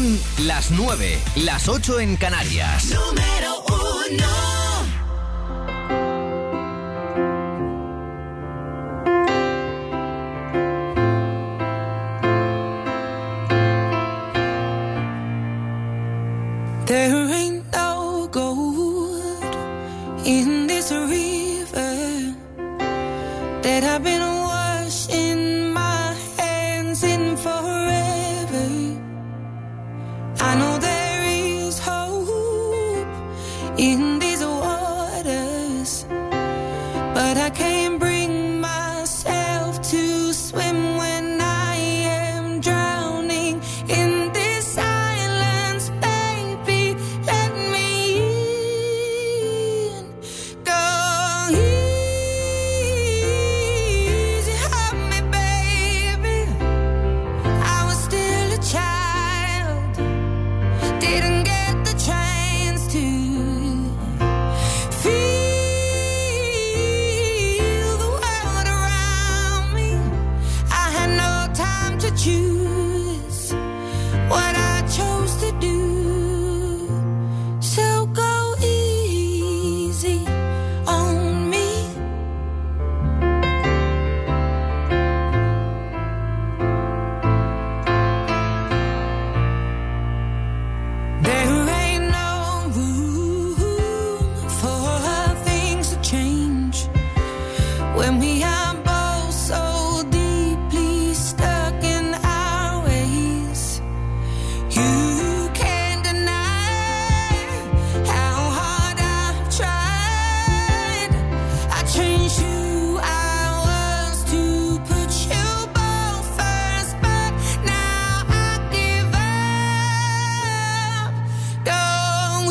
Son las 9, las 8 en Canarias. Número 1. There ain't no gold in this river that I've been washing my hands in forever. I know there is hope in these waters, but I can't bring myself to swim when I am drowning in this silence. Baby, let me in. Go easy, help me, baby. I was still a child, didn't get the chance to feel the world around me. I had no time to choose what I chose to do. So go easy on me. There ain't no room for things to change when we are both so deeply stuck in our ways. You can't deny how hard I've tried. I changed who I was to put you both first, but now I give up. Go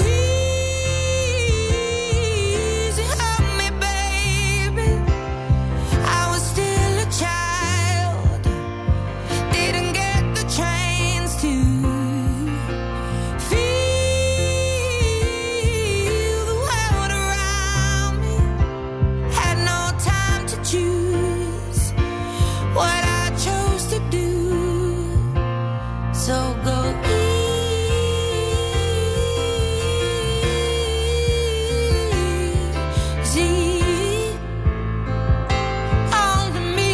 easy, help me, baby. I was still a child, didn't get the chance to feel the world around me. Had no time to choose what I chose to do. So go easy on me.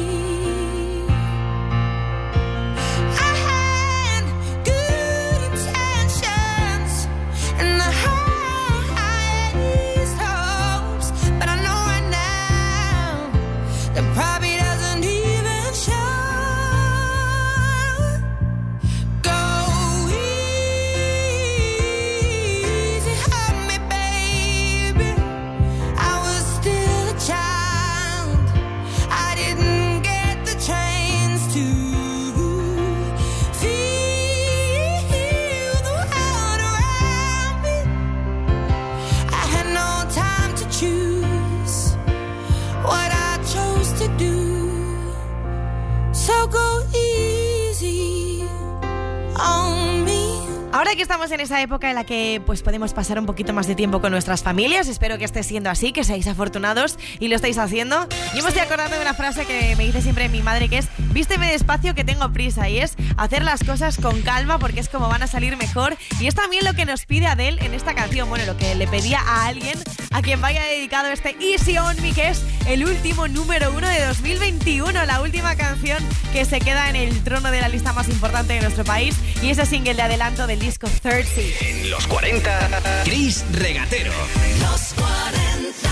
I had good intentions and the highest hopes, but I know right now that probably doesn't even show. Go easy, help me, baby. I was still a child, I didn't get the chance to feel the world around me. I had no time to choose what I chose to do. So go easy on me. Ahora que estamos en esa época en la que pues podemos pasar un poquito más de tiempo con nuestras familias, espero que esté siendo así, que seáis afortunados y lo estáis haciendo. Yo me estoy acordando de una frase que me dice siempre mi madre, que es: vísteme despacio que tengo prisa, y es hacer las cosas con calma porque es como van a salir mejor. Y es también lo que nos pide Adele en esta canción, bueno, lo que le pedía a alguien a quien vaya dedicado este Easy on Me, que es el último número 1 de 2021, la última canción que se queda en el trono de la lista más importante de nuestro país, y ese single de adelanto del disco 30. En los 40, Chris Regatero. Los 40.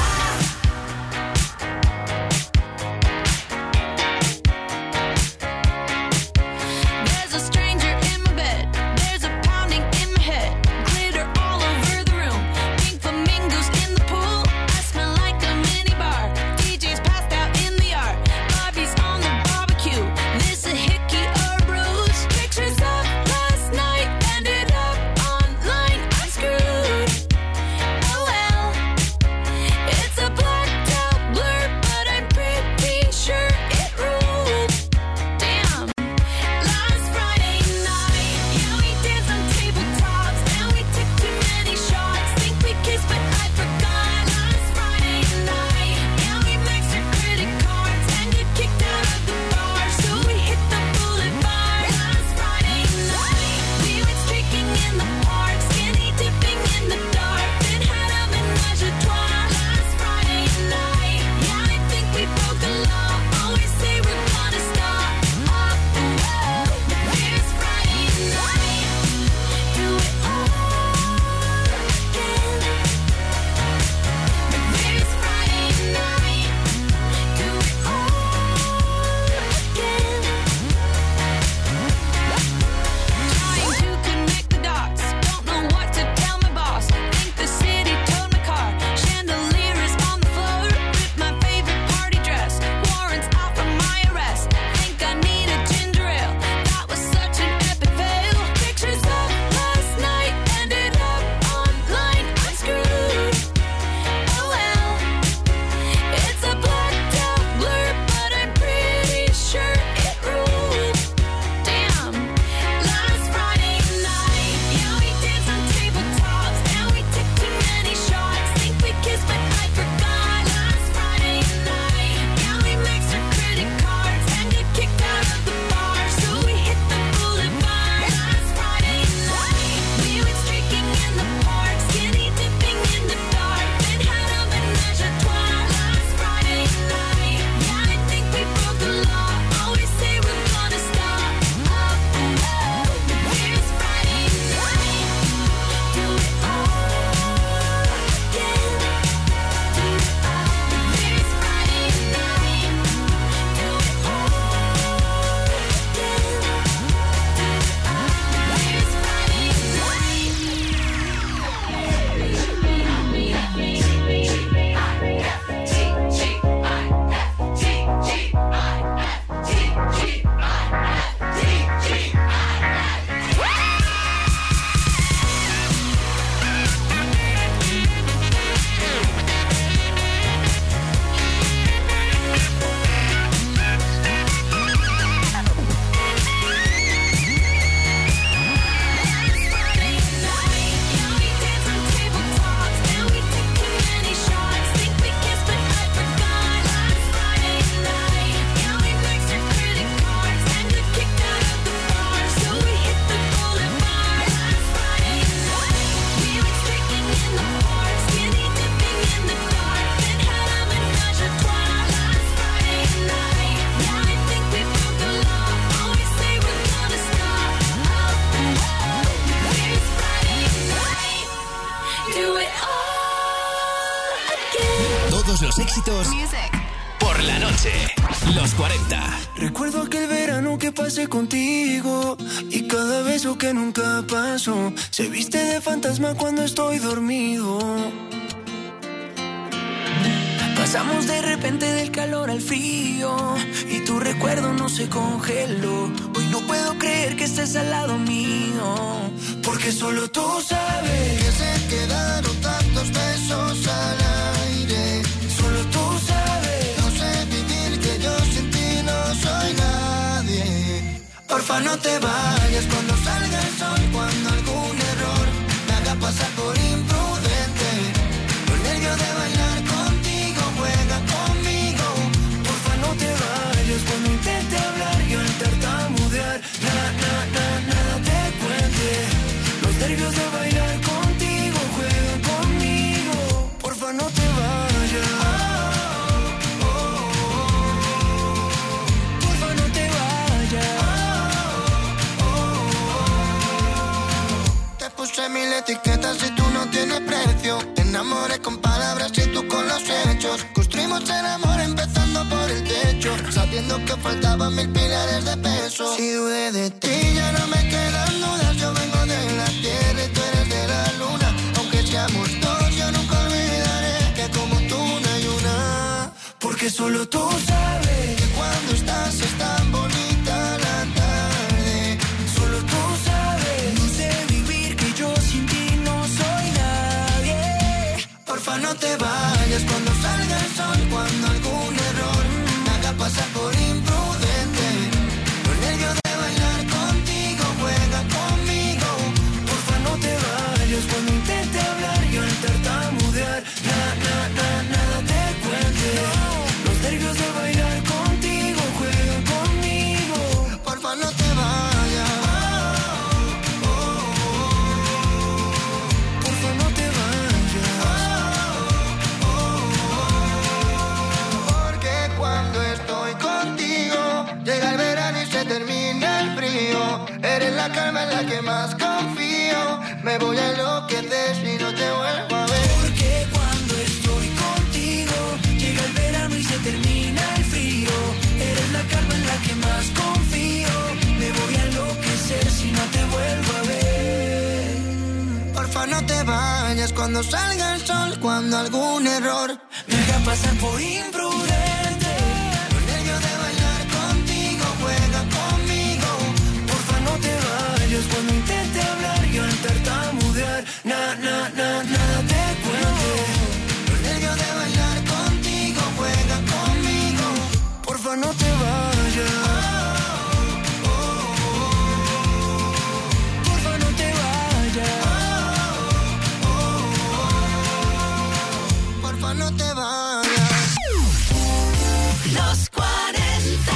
There's a stranger in my bed. There's a pounding in my head. Glitter all over the room. Pink flamingos in the pool. I smell like a mini bar. DJ's passed out in the yard. Bobby's on the barbecue. This a hickey or a bruise. Pictures of last night ended up online. I'm screwed. Oh well. los éxitos por la noche. Los 40. Recuerdo aquel verano que pasé contigo y cada beso que nunca pasó se viste de fantasma cuando estoy dormido. Pasamos de repente del calor al frío y tu recuerdo no se congeló. Hoy no puedo creer que estés al lado mío, porque solo tú sabes que se quedaron tantos besos al aire. Solo tú sabes, no sé vivir, que yo sin ti no soy nadie. Porfa, no te vayas cuando salga el sol, cuando algún error me haga pasar por imprudente. Los nervios de bailar contigo juegan conmigo. Porfa, no te vayas cuando intente hablar y al tartamudear nada te cuente. Los nervios de bailar contigo juegan conmigo. Porfa, no te vayas. Porfa, no te vayas. Te puse 1000 etiquetas y tú no tienes precio. Te enamoré con palabras y tú con los hechos. Construimos el amor empezando por el techo, sabiendo que faltaban 1000 pilares de peso. Si dudé de ti ya no me quedan dudas. Yo vengo de la tierra y tú eres de la luna. Aunque seamos dos, yo nunca olvidaré que como tú no hay una. Porque solo tú sabes que cuando estás es tan bonita la tarde. Solo tú sabes, no sé vivir, que yo sin ti no soy nadie. Porfa, no te vayas cuando salga el sol, cuando algún error me haga pasar por imprudente. Los nervios de bailar contigo juegan conmigo. Porfa, no te vayas cuando intente hablar y al tartamudear nada te cuente. Los nervios de bailar contigo juegan conmigo. Porfa, no te vayas. Porfa, no te vayas. Porque cuando estoy contigo llega el verano y se termina el frío. Eres la calma en la que más confío. Me voy a enloquecer si no te vuelvo a ver. Porque cuando estoy contigo llega el verano y se termina el frío. Eres la calma en la que más confío. Me voy a enloquecer si no te vuelvo a ver. Porfa, no te vayas cuando salga el sol, cuando algún error me haga pasar por imprudente. Los nervios de bailar contigo juegan conmigo. Porfa, no te vayas cuando intente hablar y al tartamudear nada te cuente. Los nervios de bailar contigo juegan conmigo. Porfa, no te vayas. Porfa, no te vayas. Porfa, no te vayas. Los 40.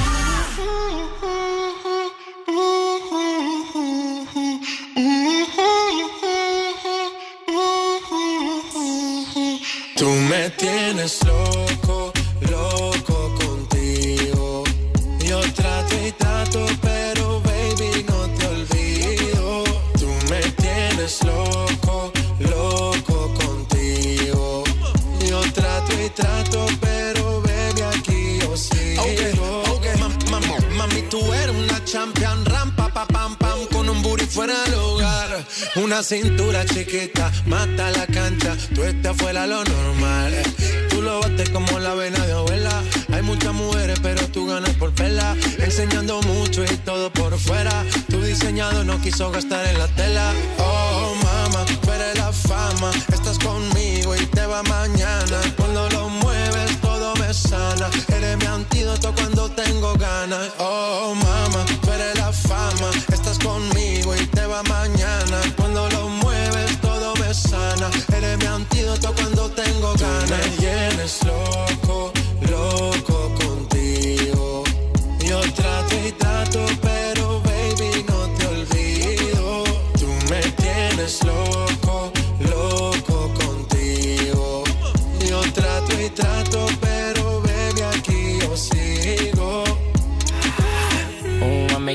Tú me tienes loco, loco contigo. Yo trato y trato, pero baby no te olvido. Tú me tienes loco, loco contigo. Yo trato y trato, pero baby aquí yo sigo. Okay. Mami, tú eres una champion, rampa, pa, pam, pam, con un booty fuera del lugar. Una cintura chiquita, mata la cancha, tú estás fuera lo normal. Tú lo bates como la vena de abuela. Hay muchas mujeres, pero tú ganas por pela. Enseñando mucho y todo por fuera. Tu diseñado no quiso gastar en la tela. Oh, mama, tú eres la fama. Estás conmigo y te va mañana. Cuando lo mueves, todo me sana. Eres mi antídoto cuando tengo ganas. Oh, mama, tú eres la fama. Estás conmigo y te va mañana. Cuando lo mueves, todo me sana. Eres mi antídoto cuando tengo ganas. Tú me tienes loco, loco contigo. Yo trato y trato, pero baby no te olvido. Tú me tienes loco, loco contigo. Yo trato y trato, pero baby aquí yo sigo. Oh, I make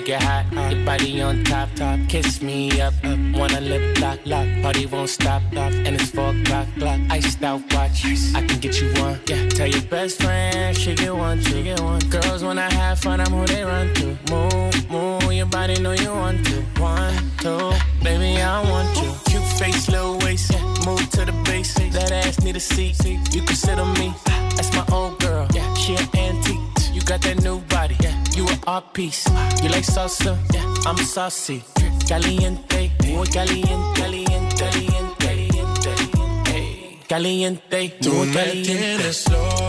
get hot. Your body on top, kiss me up. Wanna lip lock, party won't stop. And it's 4 o'clock, iced out watch. I can get you one, yeah. Tell your best friend, she get one, Girls wanna have fun, I'm who they run to. Move, your body know you want to. 1, 2, baby, I want you. Cute face, little waist, yeah. Move to the base. That ass need a seat. You can sit on me. That's my old girl. Yeah, she an antique. You got that new body. Yeah, you an art piece. You like salsa? Yeah, I'm saucy. Caliente, muy caliente, caliente, caliente, caliente. Caliente, tú muy me caliente. Tienes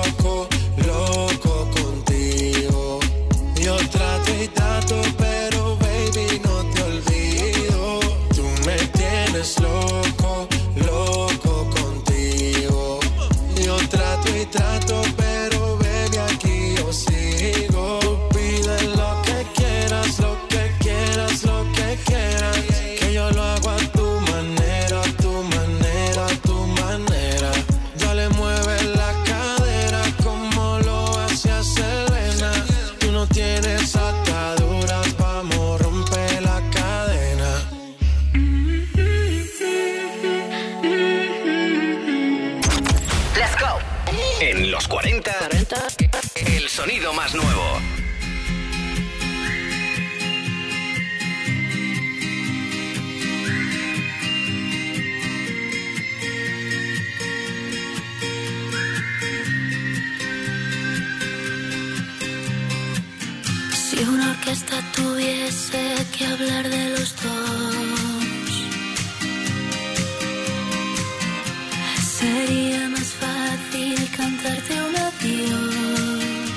loco contigo. Yo trato y trato, pero baby no te olvido. Tú me tienes loco contigo. Yo trato y trato, pero baby aquí yo sigo. Tú pides lo que quieras, lo que quieras, lo que quieras. Que yo lo hago a tu manera, a tu manera, a tu manera. Dale, mueve la cadera como lo hacía Selena. Tú no tienes ataduras, vamos, rompe la cadena. Let's go. En los 40, el sonido más nuevo. Si una orquesta tuviese que hablar de los dos, sería más fácil cantarte un adiós.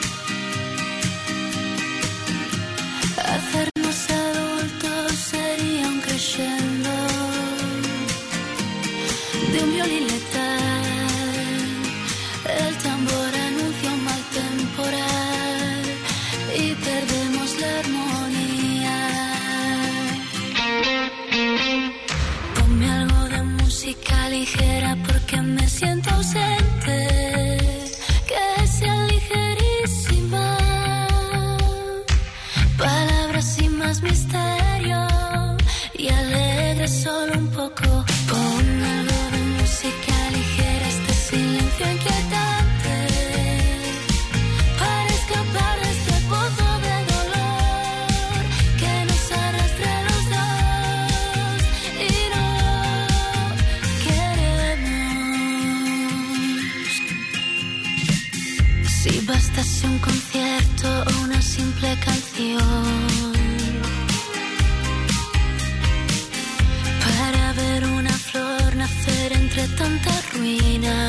Hacernos adultos sería un crescendo de un violín letal. El tambor anuncia un mal temporal y perdemos la armonía. Ponme algo de música ligera porque me siento ausente, que sea ligerísima, palabras sin más misterio y alegre solo un poco. Pon algo de música ligera, este silencio inquietante, para escapar de este pozo de dolor que nos arrastra a los dos y no queremos. Si bastase un concierto o una simple canción para ver una flor nacer entre tanta ruina,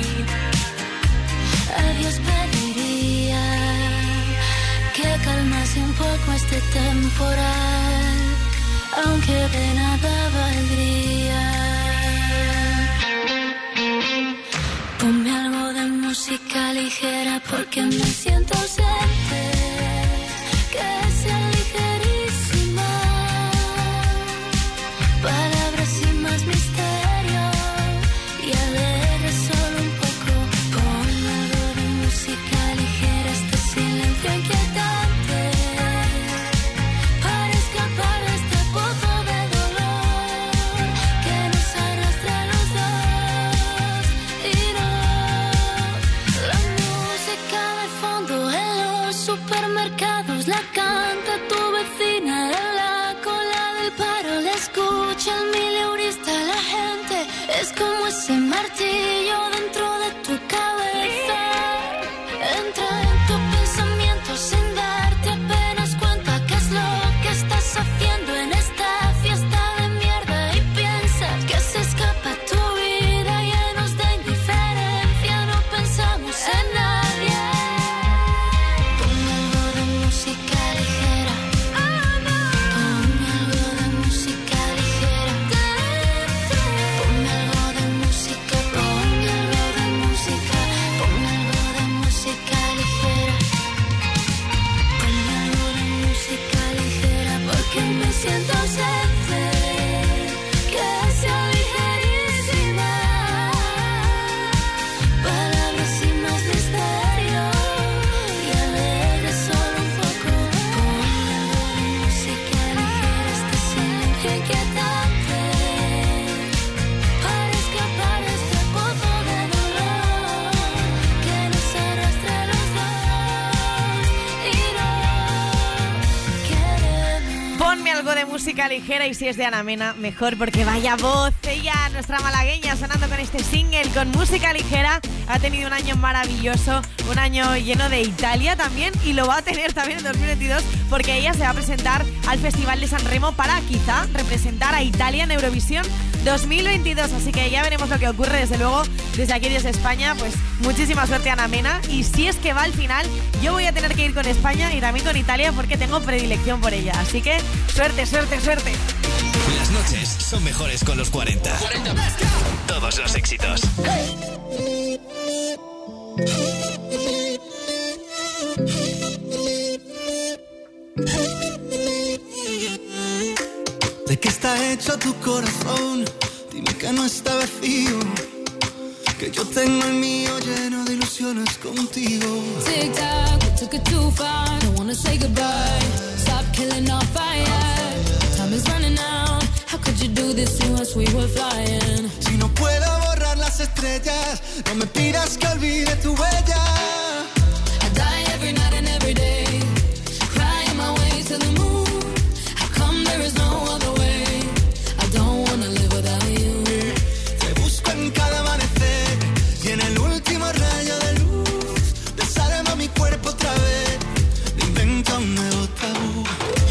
a Dios pediría que calmase un poco este temporal, aunque de nada valdría. Ponme algo de música ligera porque me siento ausente, que sea ligerísima, palabras sin más misterio y alegre solo un poco. Pon algo de música ligera, este silencio inquietante, para escapar de este pozo de dolor música ligera y si es de Ana Mena, mejor porque vaya voz. Ella, nuestra malagueña, sonando con este single, con música ligera. Ha tenido un año maravilloso, un año lleno de Italia también y lo va a tener también en 2022 porque ella se va a presentar al Festival de San Remo para quizá representar a Italia en Eurovisión 2022. Así que ya veremos lo que ocurre, desde luego, desde aquí, desde España. Pues muchísima suerte a Ana Mena y si es que va al final, yo voy a tener que ir con España y también con Italia porque tengo predilección por ella. Así que suerte, suerte, suerte. Las noches son mejores con los 40. Todos los éxitos. ¿De qué está hecho tu corazón? Dime que no está vacío, que yo tengo el mío lleno de ilusiones contigo. Tic tac, we took it too far. Don't wanna say goodbye. Stop killing our fire. Time is running out. How could you do this to us? We were flying. Si no puedo borrar las estrellas, no me pidas que olvide tu huella. I die every night and every day, crying my way to the moon. How come there is no other way? I don't wanna live without you. Te busco en cada amanecer y en el último rayo de luz desarma mi cuerpo otra vez. Me invento un nuevo tabú.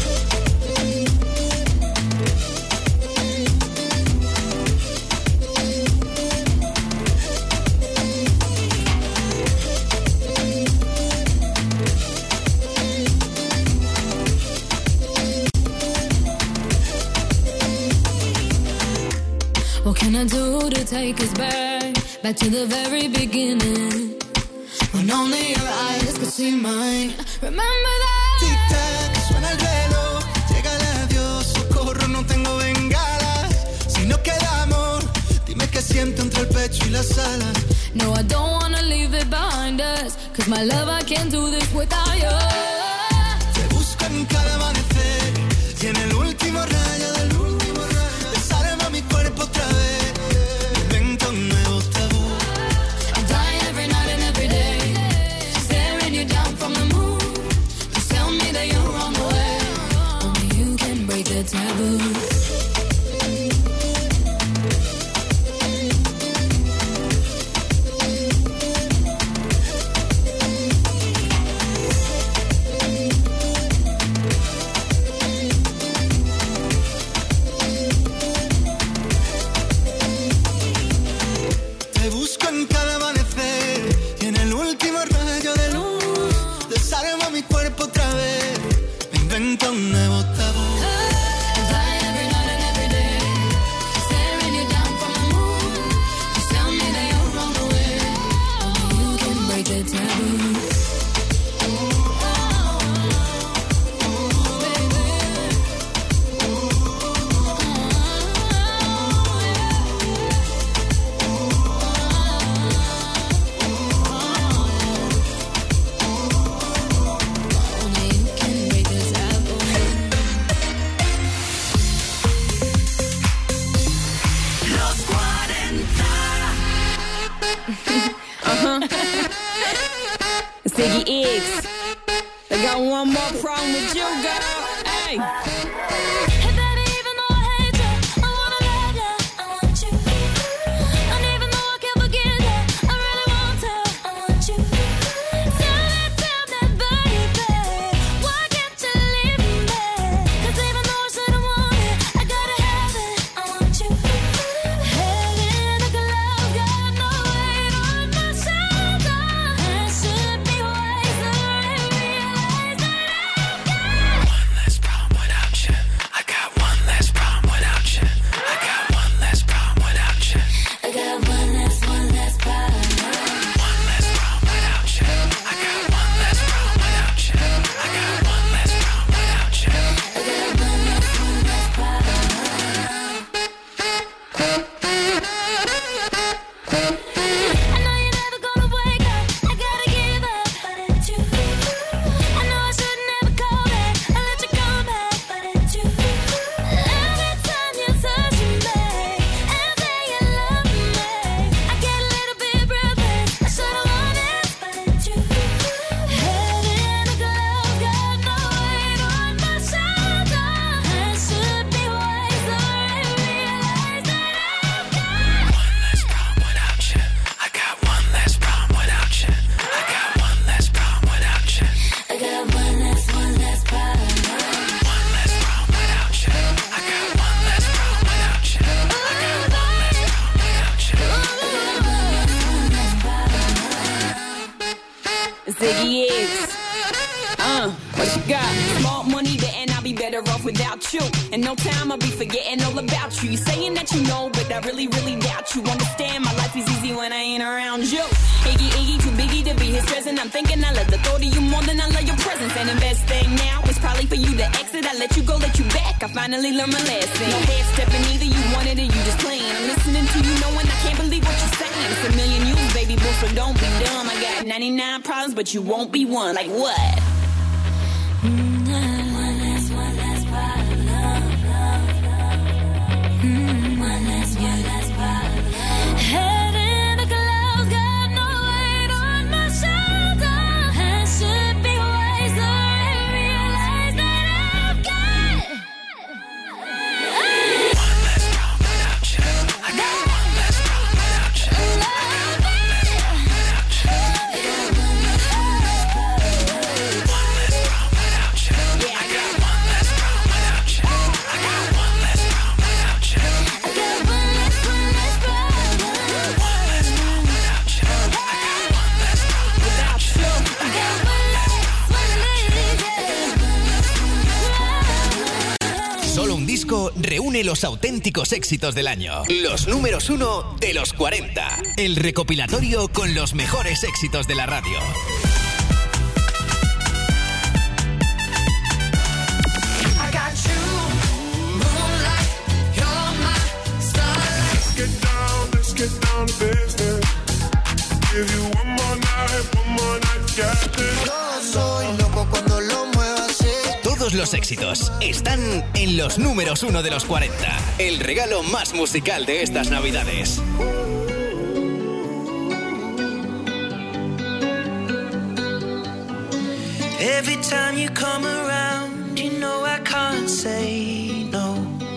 What can I do to take us back to the very beginning, when only your eyes could see mine? Remember that. Tic-tac, suena el reloj, llega el adiós, socorro, no tengo bengalas. Si no queda amor, dime qué siento entre el pecho y las alas. No, I don't wanna leave it behind us, 'cause my love, I can't do this without you. Te busco en cada amanecer y en el último rayo de luz desarma mi cuerpo otra vez. Me invento un nuevo tabú. I die every night and every day, staring you down from the moon. Just tell me that you're on the way. Only you can break the taboo. Te busco en cada amanecer y en el último rayo de luz desarma mi cuerpo otra vez. Me invento un nuevo tabú. I die every night and every day, staring you down from the moon. Just tell me that you're on the way. Only you can break the taboo. Ziggy X. I got one more problem with you, girl. Hey. Hey baby, even though I hate you, I wanna love you, I want you. And even though I can't forget you, I really want to, I want you. Tell me, baby, why can't you leave me? 'Cause even though I said I want it, I gotta have it, I want you. Heaven, like a love, got no weight on my shoulder. I should be wiser and realize that I've got one less problem without you. better off without you. In no time I'll be forgetting all about you. You're saying that you know, but I really, really doubt you. Understand my life is easy when I ain't around you. Iggy, Iggy, too biggy to be his present. I'm thinking I love the thought of you more than I love your presence. And the best thing now is probably for you to exit. I let you go, let you back. I finally learned my lesson. No head stepping either, you wanted it, you just playing. I'm listening to you knowing I can't believe what you're saying. It's a million you, baby boy, so don't be dumb. I got 99 problems, but you won't be one. Like what? One last problem. One last problem. Head in the clouds, got no weight on my shoulder. I should be wiser and realize that I've got one less problem without you. I got one less problem without you. I got one less problem without you. One less problem without you. I got one less problem without you. I got one less problem without you. I got one less problem. One less problem without you. I got one less problem without you. I got one less problem. Solo un disco reúne los auténticos éxitos del año. Los números 1 de los 40. El recopilatorio con los mejores éxitos de la radio. I got you, moonlight, you're my starlight. Let's get down to business. Give you one more night, got this. Soy loco cuando lo muevo así. Todos los éxitos están en los números 1 de los 40. El regalo más musical de estas navidades. Every time you come around, you know I can't say no.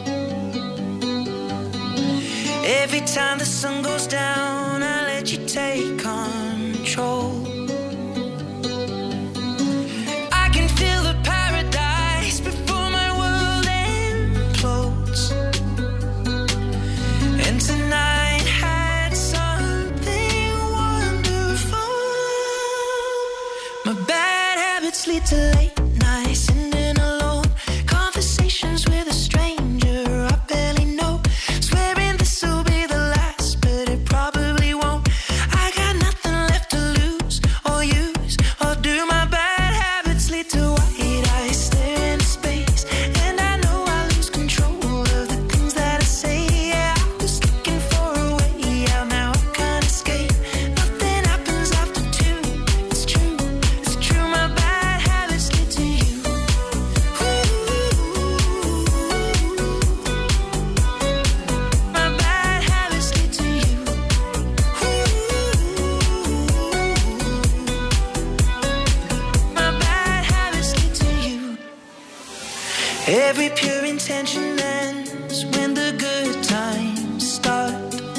Every time the sun goes down, I let you take control. I can feel the paradise before my world implodes. And tonight had something wonderful. My bad habits lead to late nights, sitting alone. Conversations with a stranger I barely know. Swearing this will be the last, but it probably won't. I got nothing left to lose or use or do. My bad habits lead to white eyes staring into space, and I know I lose control of the things that I say. Yeah, I was looking for a way out, now I can't escape. Nothing happens after two. It's true, it's true. My bad habits lead to you. My bad habits lead to you. My bad habits lead to you. Every pure intention ends when the good times start.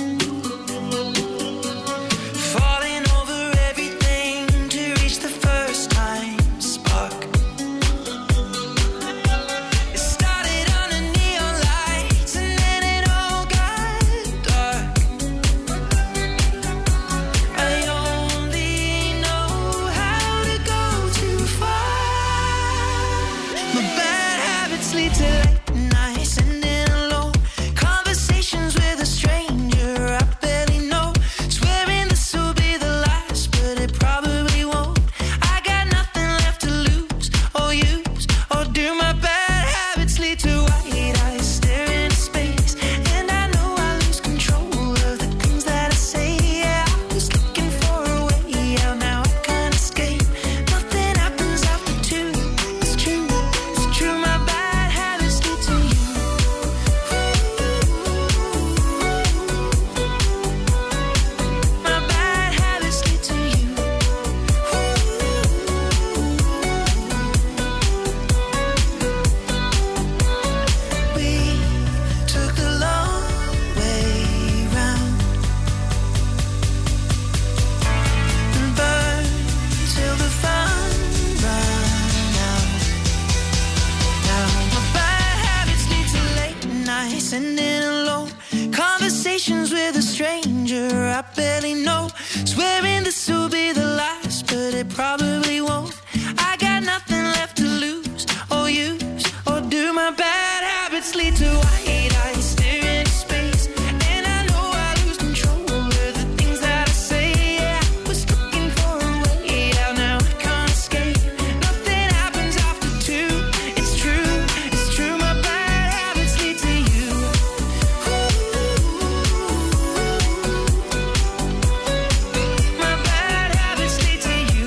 Falling over everything to reach the first time spark. It started under neon lights and then it all got dark. I only know how to go too far. My bad habits lead to late nights, sitting alone. habits lead to white eyes staring into space. And I know I lose control over the things that I say. Yeah, I was looking for a way out, now I can't escape. Nothing happens after two. It's true, my bad habits lead to you. My bad habits lead to you.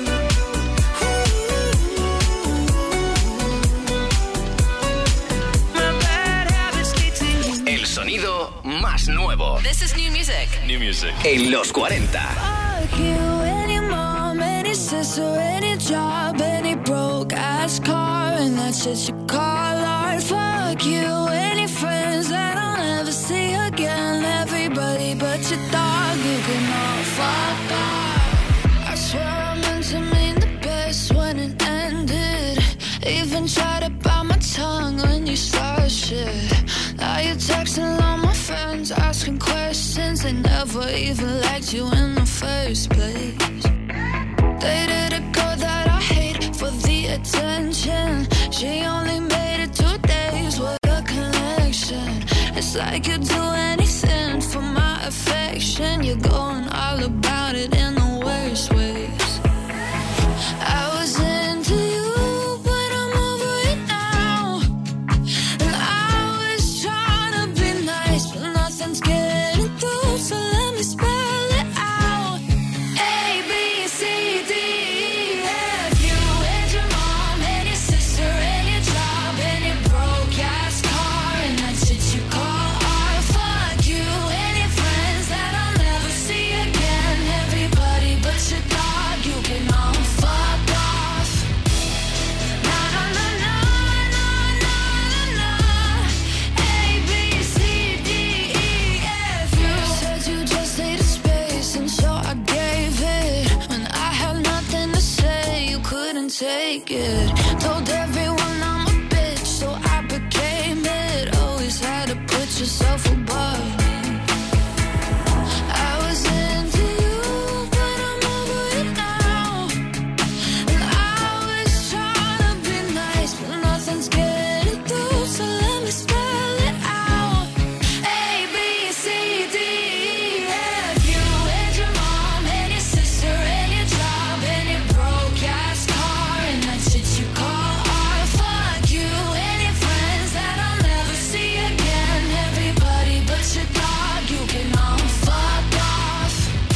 My bad habits lead to you. El sonido más nuevo. This is new music. New music. En los 40. Fuck you, any mom, any sister, any job, any broke ass car, and that shit you call art. Fuck you, any friends that I'll never see again. Everybody but your dog, you can all fuck off. I swear I meant to mean the best when it ended. Even tried to bite my tongue when you started shit. Now you're texting all my friends, asking questions. They never even liked you in the first place. Dated a girl that I hate for the attention. She only made it 2 days with a connection. It's like you'd do anything for my affection. You're going all about it in the worst ways. I was into you, but I'm over it now. And I was trying to be nice, but nothing's getting through, so let me spell it out. A, B, C, D, E, F, you and your mom and your sister and your job and your broke ass car and that shit you call art. Fuck you and your friends that I'll never see again. Everybody but your dog, you can all fuck off. Na na na na na na na na. A, B, C, D, E, F. You said you just needed space, and so I gave it. When I had nothing to say, you couldn't take it. Told everyone I'm a bitch, so I became it. Always had to put yourself above me. I was into you, but I'm over it now. And I was trying to be nice, but nothing's getting through, so let me spell it out. A, B, C, D, E, F. You and your mom and your sister and your job and your broke ass car and that shit you call art. Fuck you and your friends that I'll never see again. Everybody but your dog, you can all fuck off.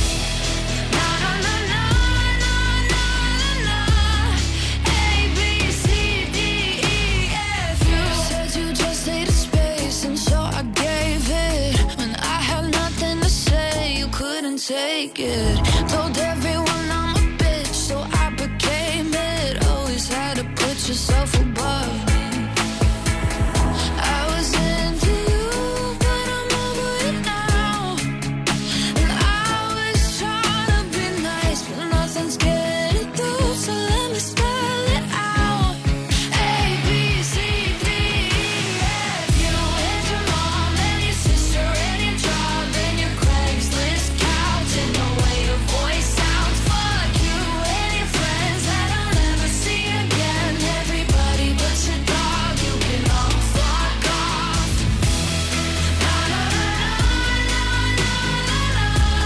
Na na na na na na na. A, B, C, D, E, F. You said you just needed space, and so I gave it. When I had nothing to say, you couldn't take it. Told everyone I'm a bitch, so I became it. Always had to put yourself above me. I was into you, but I'm over it now. And I was trying to be nice, but nothing's getting through, so let me spell it out. A, B, C, D, E, F. You and your mom and your sister and your job and your Craigslist couch and the way your voice sounds. Fuck you and your friends that I'll never see again. Everybody but your dog, you can all fuck off. Na na na na na na na.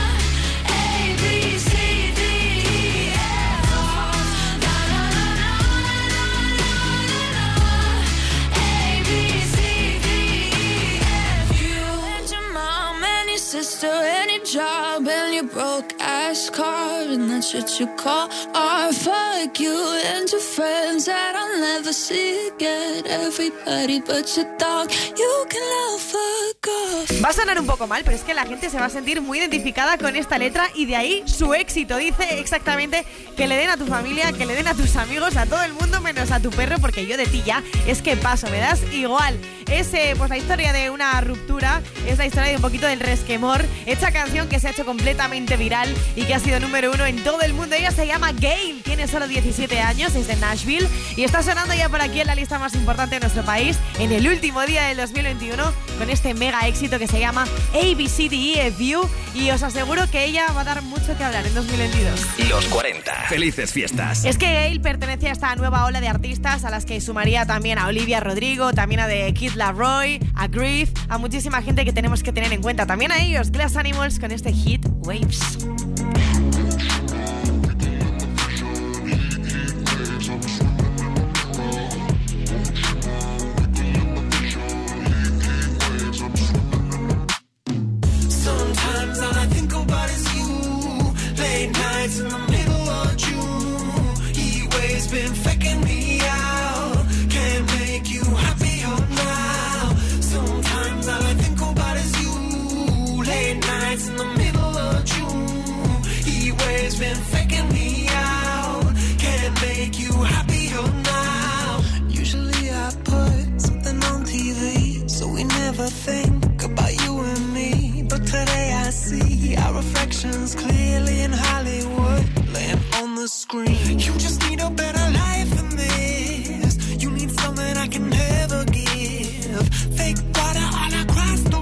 A, B, C, D, E, F. Na na na na na na na. A, B, C, D, E, F. You and your mom and your sister and your job and your broke ass car and that shit you call art. Fuck you and your friends that I'll never see again. Everybody but your dog, you can all fuck off. Va a sonar un poco mal, pero es que la gente se va a sentir muy identificada con esta letra y de ahí su éxito. Dice exactamente que le den a tu familia, que le den a tus amigos, a todo el mundo menos a tu perro, porque yo de ti ya es que paso, me das igual. Es pues la historia de una ruptura, es la historia de un poquito del resquemor. Esta canción que se ha hecho completamente viral y que ha sido número 1 en todo el mundo. Ella se llama Gail, tiene solo solo 17 años, es de Nashville y está sonando ya por aquí en la lista más importante de nuestro país en el último día del 2021 con este mega éxito que se llama ABCDEFU y os aseguro que ella va a dar mucho que hablar en 2022. Los 40. Felices fiestas. Es que Gayle pertenece a esta nueva ola de artistas a las que sumaría también a Olivia Rodrigo, también a The Kid Laroi, a Griff, a muchísima gente que tenemos que tener en cuenta. También a ellos, Glass Animals con este hit Waves. Sometimes all I think about is you. Late nights in the middle of June. He waves been faking me out. Can't make you happier now. Sometimes all I think about is you. Late nights in the middle of June. He waves been faking me out. Can't make you happier now. Usually I put something on TV, so we never think about you and me. But today I see our reflections clearly in Hollywood, laying on the screen. You just need a better life than this. You need something I can never give. Fake water all across the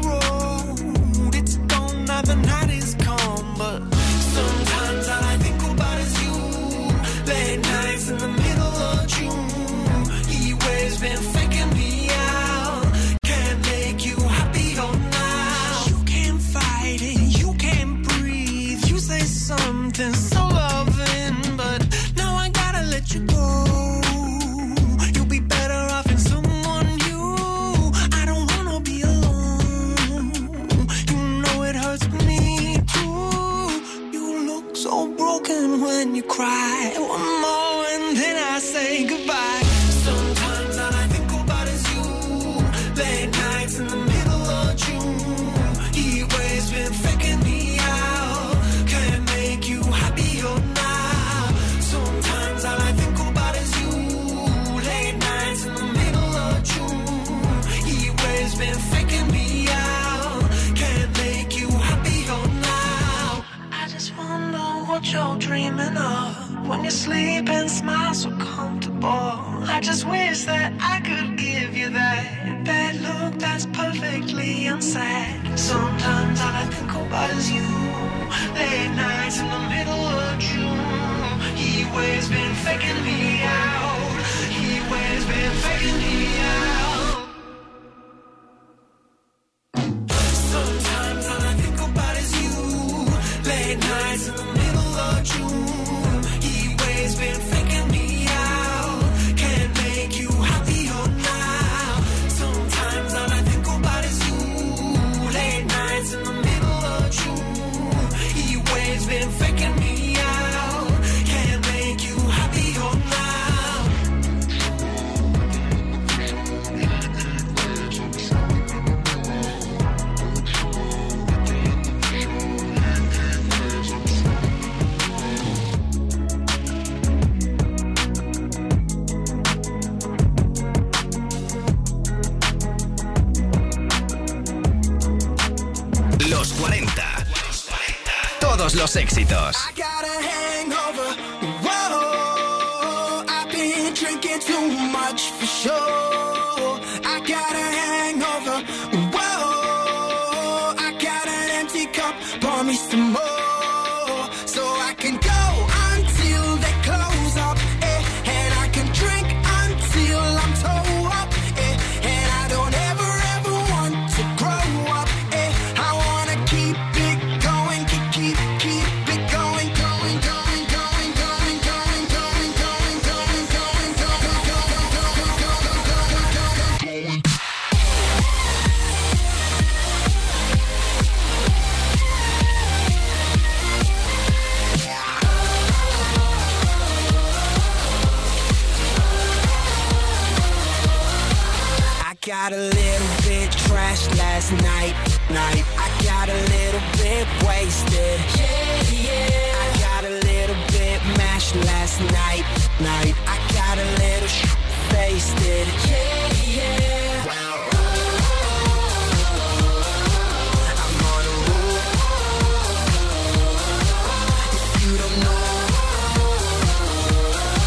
road. It's gone now, the night is come. But sometimes all I think about is you. Late nights in the middle of June. He waves been faking me out. Can't make you happier now. You can't fight it, you can't breathe. You say something so loving, but now I gotta let you go. You'll be better off in someone new. I don't wanna be alone. You know it hurts me too. You look so broken when you cry. One more and then I say goodbye. Sometimes all I think about is you. Late nights in the middle of June. He waves been faking me out. Can't make you happier now. Sometimes all I think about is you. Late nights in the middle of June. He waves been faking me out. Can't make you happier now. I just wonder what you're dreaming of when you sleep and smile so comfortable. I just wish that I could give you that look that's perfectly unsaid. Sometimes all I think about is you. Late nights in the middle of June. He waves been faking me out. He waves been faking me out. Sometimes all I think about is you. Late nights in the middle of June. He waves been faking me out. Can't make you happier now. Sometimes all I think about is you. Late nights in the middle of June. He waves been faking me out. Can't make you happier now. Los 40. Todos los éxitos. I got a hangover. Whoa, I've been drinking too much for sure. I got a hangover. Whoa, I got an empty cup. Pour me some more, so I can go until they close up. And I can drink until I'm toe up. And I don't ever want to grow up. I wanna keep it going, keep it going, going, going, going, going, going, going, going, going, going, going, going, going. I got a little bit trashed last night. I got a little bit wasted. I got a little bit mashed last night. I got a little wasted. I'm on a roll. If you don't know,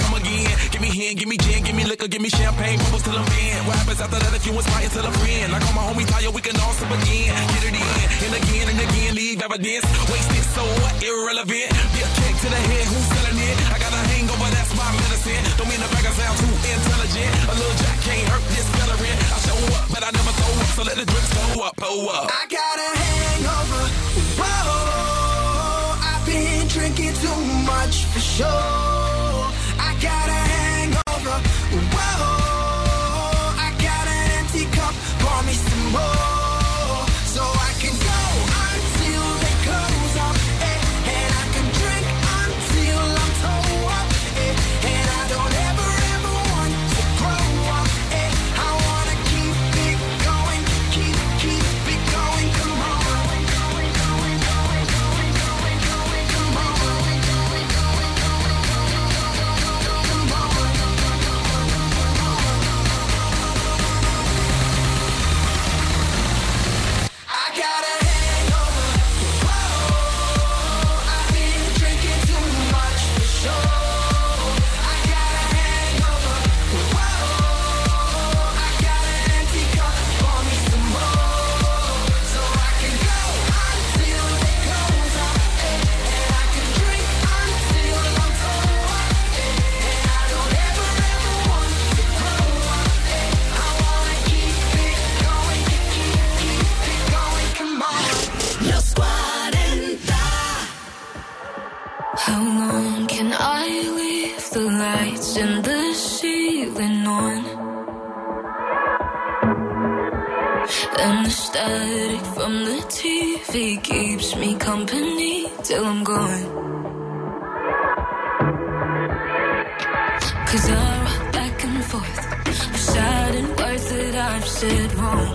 come again. Give me hand, give me gin, give me liquor, give me champagne, bubbles till I'm in. What happens after that if you inspire till a friend? Like all my homies tired, we can all sip again. Get it in, and again, leave evidence. Wasted, so what? Irrelevant. Be a kick to the head, who's selling it? I got a hangover, that's my medicine. Don't mean the bag I sound too intelligent. A little jack can't hurt this veteran. I show up, but I never throw up, so let the drinks go up, pull up. I got a hangover, whoa. I've been drinking too much for sure. I got a hangover, whoa. I got an empty cup, pour me some more, so I can go until they close up, and I can drink until I'm toe up, and I don't ever want to grow up, I wanna keep it going, keep it going, come on. How long can I leave the lights in the ceiling on? And the static from the TV keeps me company till I'm gone. 'Cause I rock back and forth, reciting words that I've said wrong.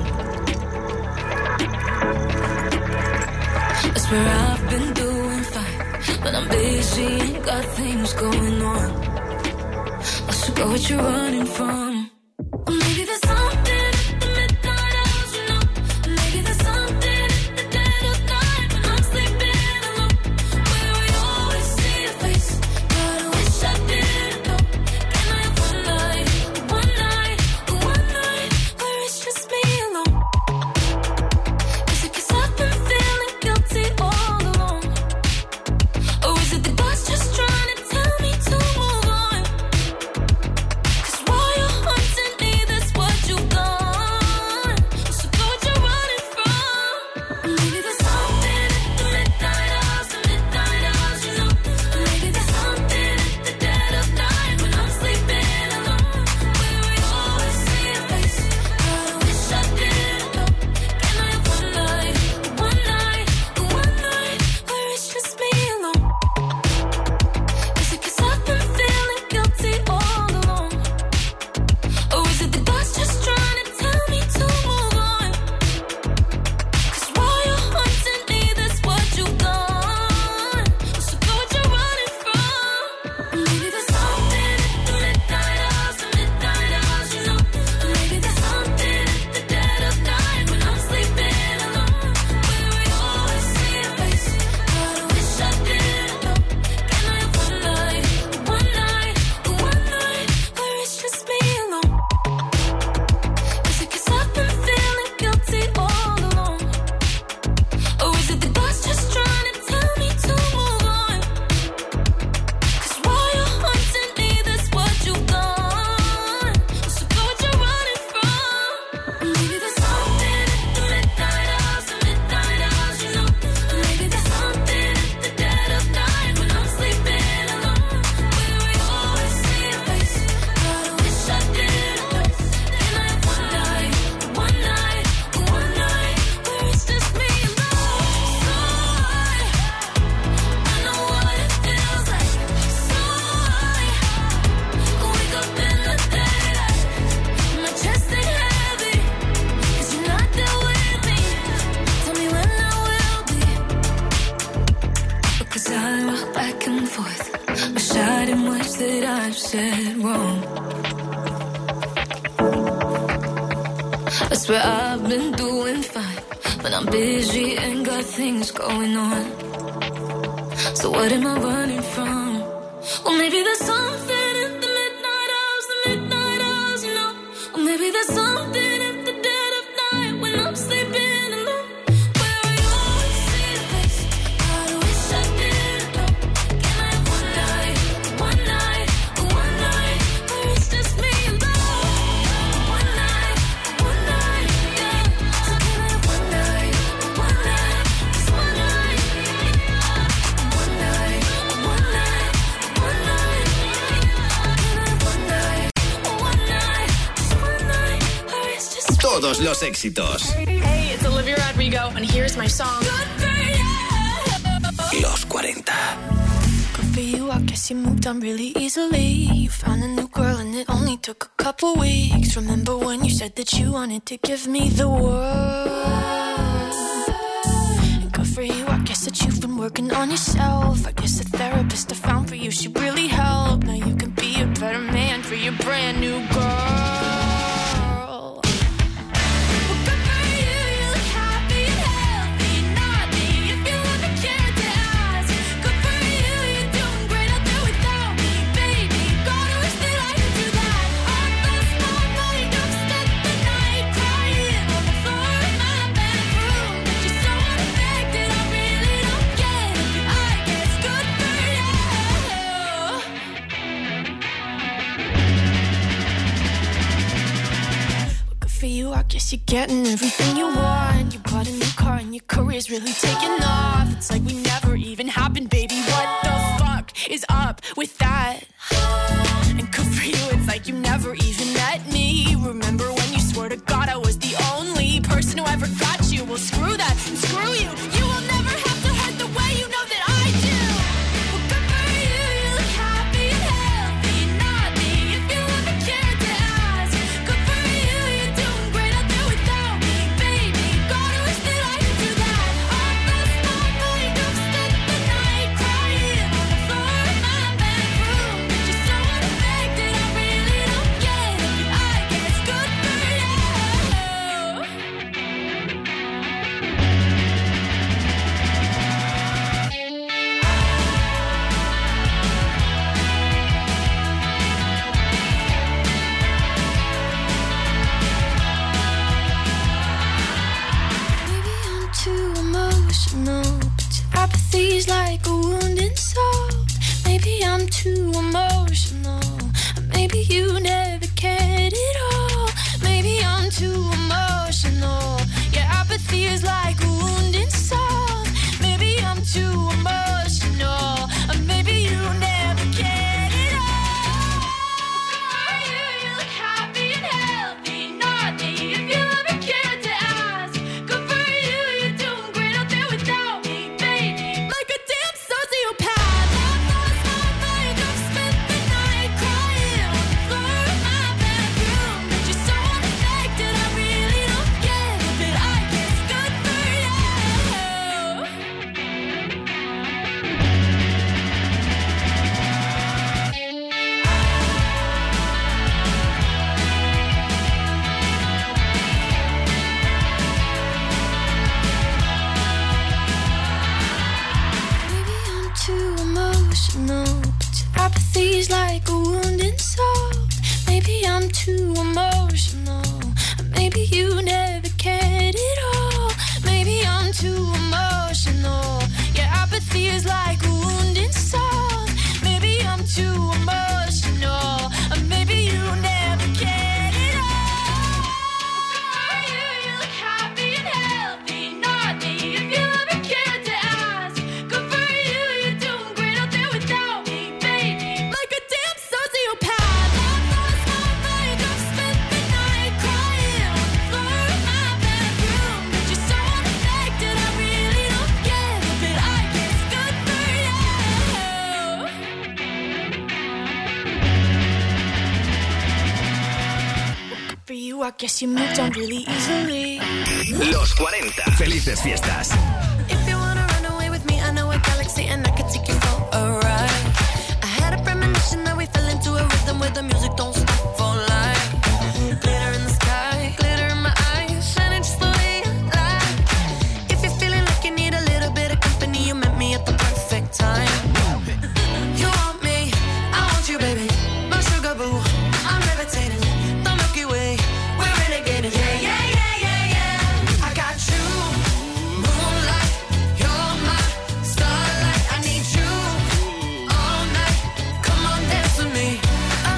I swear I've been doing fine, but I'm busy and got things going on. So go what you're running from. Or maybe there's something at the midnight hours, you know. Maybe there's something at the dead of night when I'm sleeping alone, where we always see your face, but I wish I didn't know. Can I have one night where it's just me alone? Is it 'cause I've been feeling guilty all along? Or is it the gods just trying to tell me to move on? 'Cause while you're haunting me, that's what you've done. So go what you're running from. Maybe there's something at the midnight hours, you know. Maybe there's something at the dead of night when I'm sleeping alone, where we always see your face, but I wish I didn't know. Can I have one night where it's just me alone? Is it 'cause I've been feeling guilty all along? Or is it the gods just trying to tell me to move on? 'Cause while you're haunting me, that's what you've done. So go what you're running from. Maybe there's something at the midnight hours, you know. Maybe there's something at the dead of night when I'm sleeping alone, where we always see your face, but I wish I didn't know. Can I have one night where it's just me alone? Is it 'cause I've been feeling guilty all along? Or is it the gods just trying to tell me to move on? 'Cause while you're haunting me, that's what you've done. So go what you're running from. Maybe there's something at the midnight hours, you know. Maybe there's something at the dead of night when I'm sleeping alone, where we always see your face, but I wish I didn't know. Can I have one night where it's just me alone? So I know what it feels like. So I wake up in the daylight, my chest ain't heavy, 'cause you're not there with me. Tell me when I will be. Because I rock back and forth, reciting words that I've said wrong. I swear I've been doing fine, but I'm busy and got things going on. So what am I running from? Well, maybe there's something in the todos los éxitos. Hey, it's Olivia Rodrigo, and here's my song. Los 40. Good for you, I guess you moved on really easily. You found a new girl and it only took a couple weeks. Remember when you said that you wanted to give me the world? Good for you, I guess that you've been working on yourself. I guess the therapist I found for you should really help. Now you can be a better man for your brand new girl. For you, I guess you're getting everything you want. You bought a new car and your career's really taking off. It's like we never even happened, baby. What the fuck is up with that? And good for you, it's like you never even met me. Remember when you swore to God I was the only person who ever got you? Well, screw that and screw you. You will never have to hurt the way you know that I do. Well, good for you, you look happy and healthy. Not me, if you ever cared to ask. Good for you, you're doing great out there without me, baby. God, I wish that I could do that. I lost my mind, I've spent the night crying on the floor of my bedroom. You're so unaffected, I really don't get it. But I guess good for you. Maybe I'm too emotional, but your apathy's like a wound inside. Maybe I'm too emotional, or maybe you never cared at all. Maybe I'm too emotional, your apathy is like a wound inside. Maybe I'm too emotional, or maybe you never cared at all. You look happy and healthy, not me, if you ever cared to ask. Good for you, you're doing great out there without me, baby. Like a damn sociopath. I've lost my mind, I've spent the night crying on the floor of my bedroom. You're so unaffected, I really don't get it. But I guess good for you. Maybe I'm too emotional, but your apathy's like a wound inside. Maybe I'm too emotional, or maybe you never cared at all. Maybe I'm too emotional, your apathy is like a wound inside. Maybe I'm too emotional, or maybe you never cared at all. You look happy and healthy, not me, if you ever cared to ask. Good for you, you're doing great out there without me, baby. Like a damn sociopath. I've lost my mind, I've spent the night crying on the floor of my bedroom. You're so unaffected, I really don't get it. But I guess good for you. Good for you, I guess you moved on really easily. Los 40. Felices fiestas. If you wanna run away with me, I know a galaxy and I could take you for a ride. I had a premonition that we fell into a rhythm where the music don't stop for life. Glitter in the sky, glitter in my eyes, shining just the way you like. If you're feeling like you need a little bit of company, you met me at the perfect time. You want me, I want you, baby. My sugar boo, I'm levitating. The Milky Way, we're renegading. Yeah, yeah, yeah, yeah, yeah. I got you, moonlight. You're my starlight. I need you all night. Come on, dance with me. I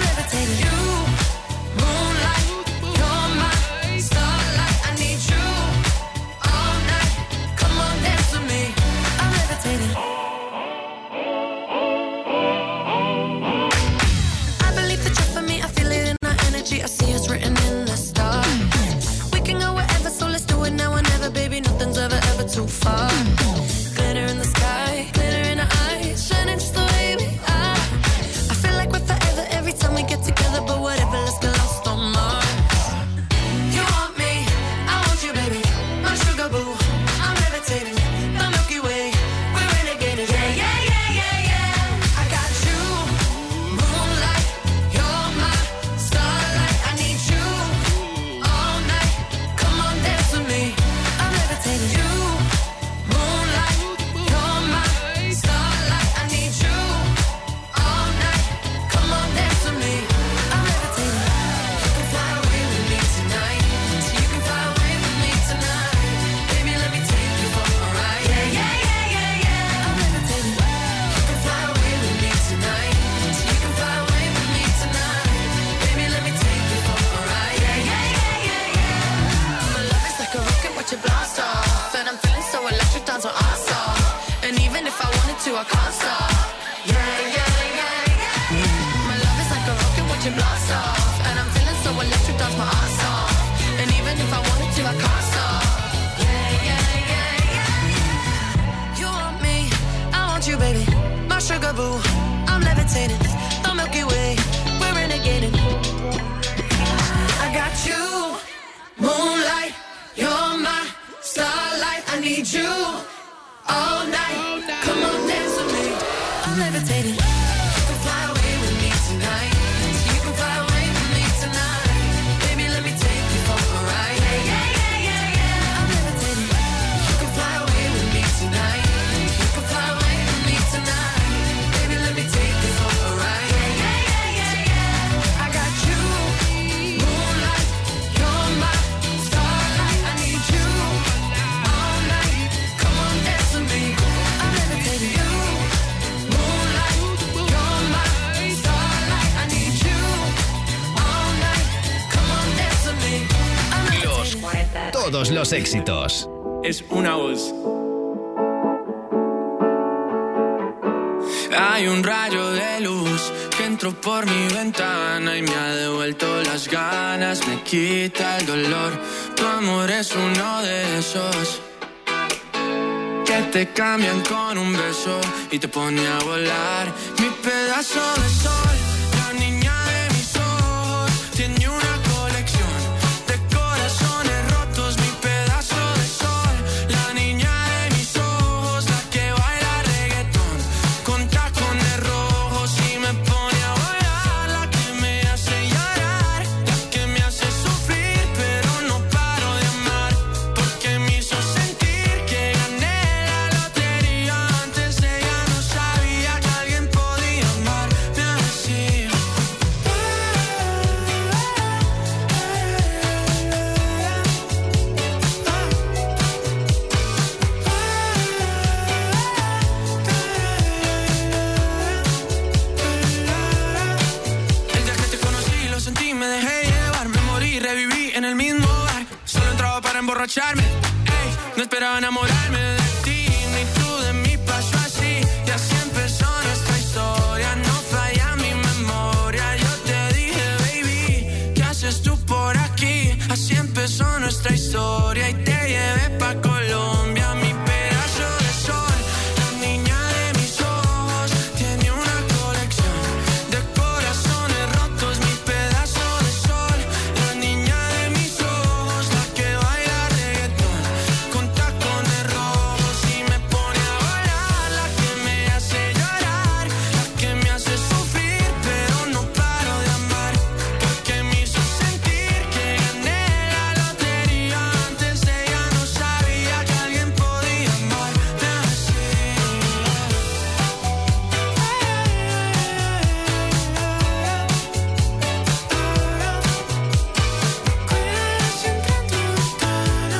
watch it blast off. And I'm feeling so electric, dance my ass off. And even if I wanted to, I can't stop. Yeah, yeah, yeah, yeah. You want me, I want you, baby. My sugar boo, I'm levitating. The Milky Way, we're renegading. I got you, moonlight. You're my starlight. I need you all night. Come on, dance with me. I'm levitating. You can fly away with me tonight. You can fly away with me tonight. Baby, let me take you for a ride. Yeah, yeah, yeah, yeah, yeah. I'm levitating. You can fly away with me tonight. You can fly away with me tonight. Baby, let me take you for a ride. Yeah, yeah, yeah, yeah, yeah. I got you, moonlight. You're my starlight. I need you all night. Come on, dance with me. I'm levitating. You, moonlight. You're my starlight. I need you all night. Come on, dance with me. I'm levitating. Todos los éxitos. Es una voz. Hay un rayo de luz que entró por mi ventana y me ha devuelto las ganas, me quita el dolor. Tu amor es uno de esos que te cambian con un beso y te pone a volar. Mi pedazo de sol, la niña de mis ojos, tiene una colección de corazones rotos. Mi pedazo de sol, la niña de mis ojos, la que baila reggaetón con tacones rojos y me pone a volar. La que me hace llorar, la que me hace sufrir, pero no paro de amar, porque me hizo sentir que gané la lotería. Antes ella no sabía que alguien podía amarme así. El día que te conocí lo sentí, me dejé llevar, me morí, reviví en el mismo bar. Solo entraba para emborracharme, ey, no esperaba enamorarme de ti, ni tú de mí, pasó así. Y así empezó nuestra historia, no falla mi memoria. Yo te dije, baby, ¿qué haces tú por aquí? Así empezó nuestra historia y te llevé pa' Colombia. Mi pedazo de sol, la niña de mis ojos, tiene una colección de corazones rotos. Mi pedazo de sol, la niña de mis ojos, la que baila reggaetón con tacones rojos y me pone a volar. La que me hace llorar, la que me hace sufrir, pero no paro de amar, porque me hizo sentir que gané la lotería. Antes ella no sabía que alguien podía amarme así. Cuida siempre tu ventana,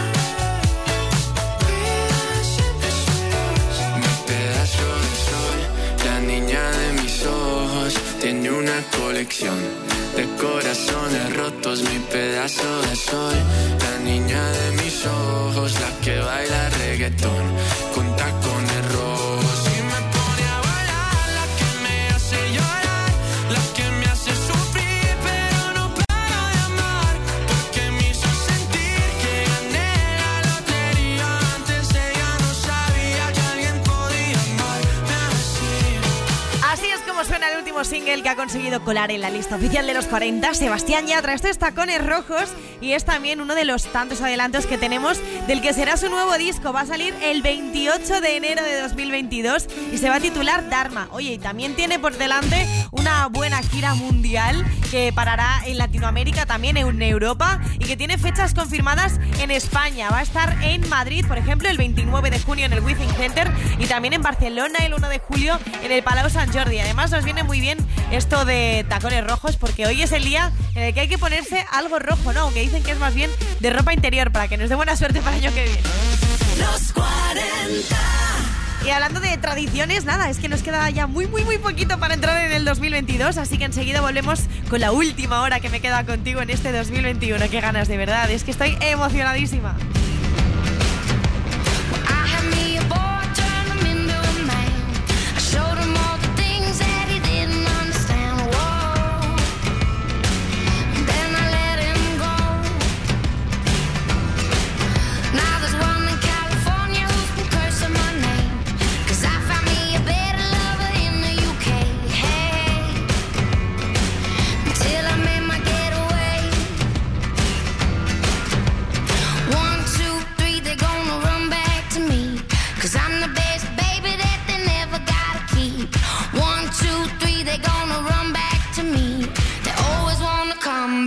cuida siempre su luz. Mi pedazo de sol, la niña de mis ojos, tiene una colección de corazones rotos. Mi pedazo de sol, la niña de mis ojos, la que baila reggaetón con tacones rojos y me pone a volar. La que me hace llorar, la que me hace sufrir, pero no paro de amar, porque me hizo sentir que gané la lotería. Antes ella no sabía que alguien podía amarme así. Así es como suena el último single que ha conseguido colar en la lista oficial de los 40, Sebastián Yatra. Esto es Tacones Rojos y es también uno de los tantos adelantos que tenemos del que será su nuevo disco. Va a salir el 28 de enero de 2022 y se va a titular Dharma. Oye, y también tiene por delante una buena gira mundial que parará en Latinoamérica, también en Europa, y que tiene fechas confirmadas en España. Va a estar en Madrid, por ejemplo, el 29 de junio en el Wizzing Center y también en Barcelona el 1 de julio en el Palau Sant Jordi. Además nos viene muy bien esto de Tacones Rojos porque hoy es el día en el que hay que ponerse algo rojo, ¿no? Aunque dicen que es más bien de ropa interior para que nos dé buena suerte para el año que viene. Los 40. Y hablando de tradiciones, nada, es que nos queda ya muy poquito para entrar en el 2022, así que enseguida volvemos con la última hora que me queda contigo en este 2021. Qué ganas, de verdad, es que estoy emocionadísima.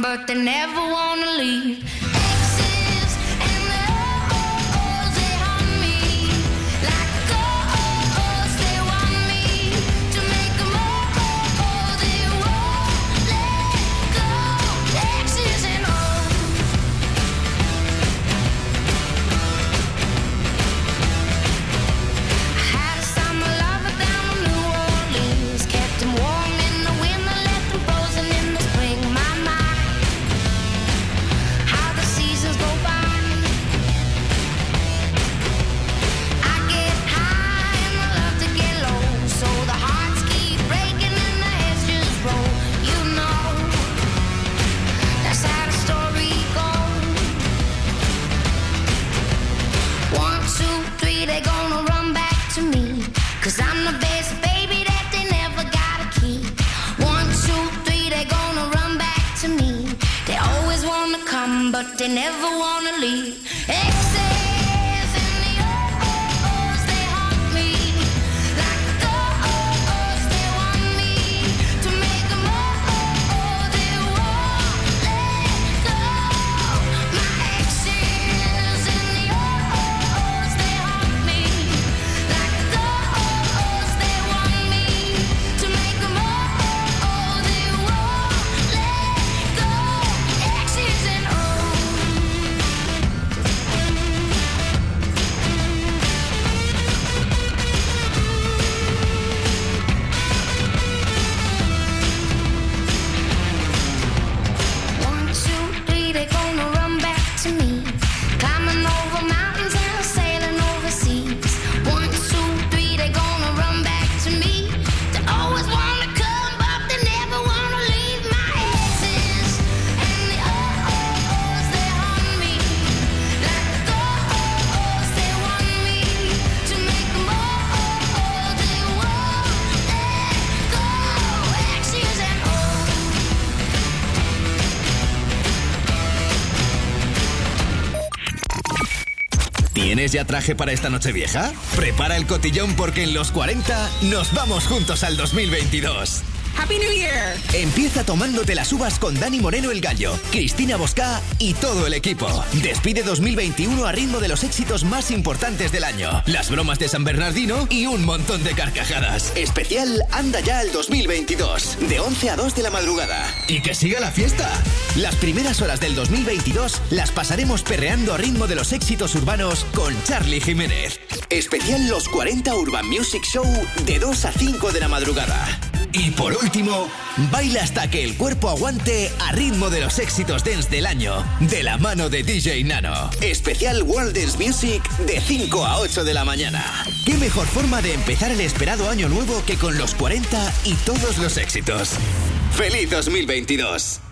but they never wanna leave. Cause I'm the best baby that they never gotta keep. 1, 2, 3, they gonna run back to me. They always wanna come, but they never wanna leave. Excess in the O's, they haunt me. Like the O's, they want me to make them they won't let go. My exes in the O's, they haunt me. Like the ¿Tienes ya traje para esta Nochevieja? Prepara el cotillón porque en los 40 nos vamos juntos al 2022. Happy New Year. Empieza tomándote las uvas con Dani Moreno el Gallo, Cristina Boscá y todo el equipo. Despide 2021 a ritmo de los éxitos más importantes del año, las bromas de San Bernardino y un montón de carcajadas. Especial Anda ya al 2022, de 11 a 2 de la madrugada. ¡Y que siga la fiesta! Las primeras horas del 2022 las pasaremos perreando a ritmo de los éxitos urbanos con Charlie Jiménez. Especial Los 40 Urban Music Show de 2 a 5 de la madrugada. Y por último, baila hasta que el cuerpo aguante a ritmo de los éxitos dance del año, de la mano de DJ Nano. Especial World Dance Music de 5 a 8 de la mañana. ¿Qué mejor forma de empezar el esperado año nuevo que con los 40 y todos los éxitos? ¡Feliz 2022!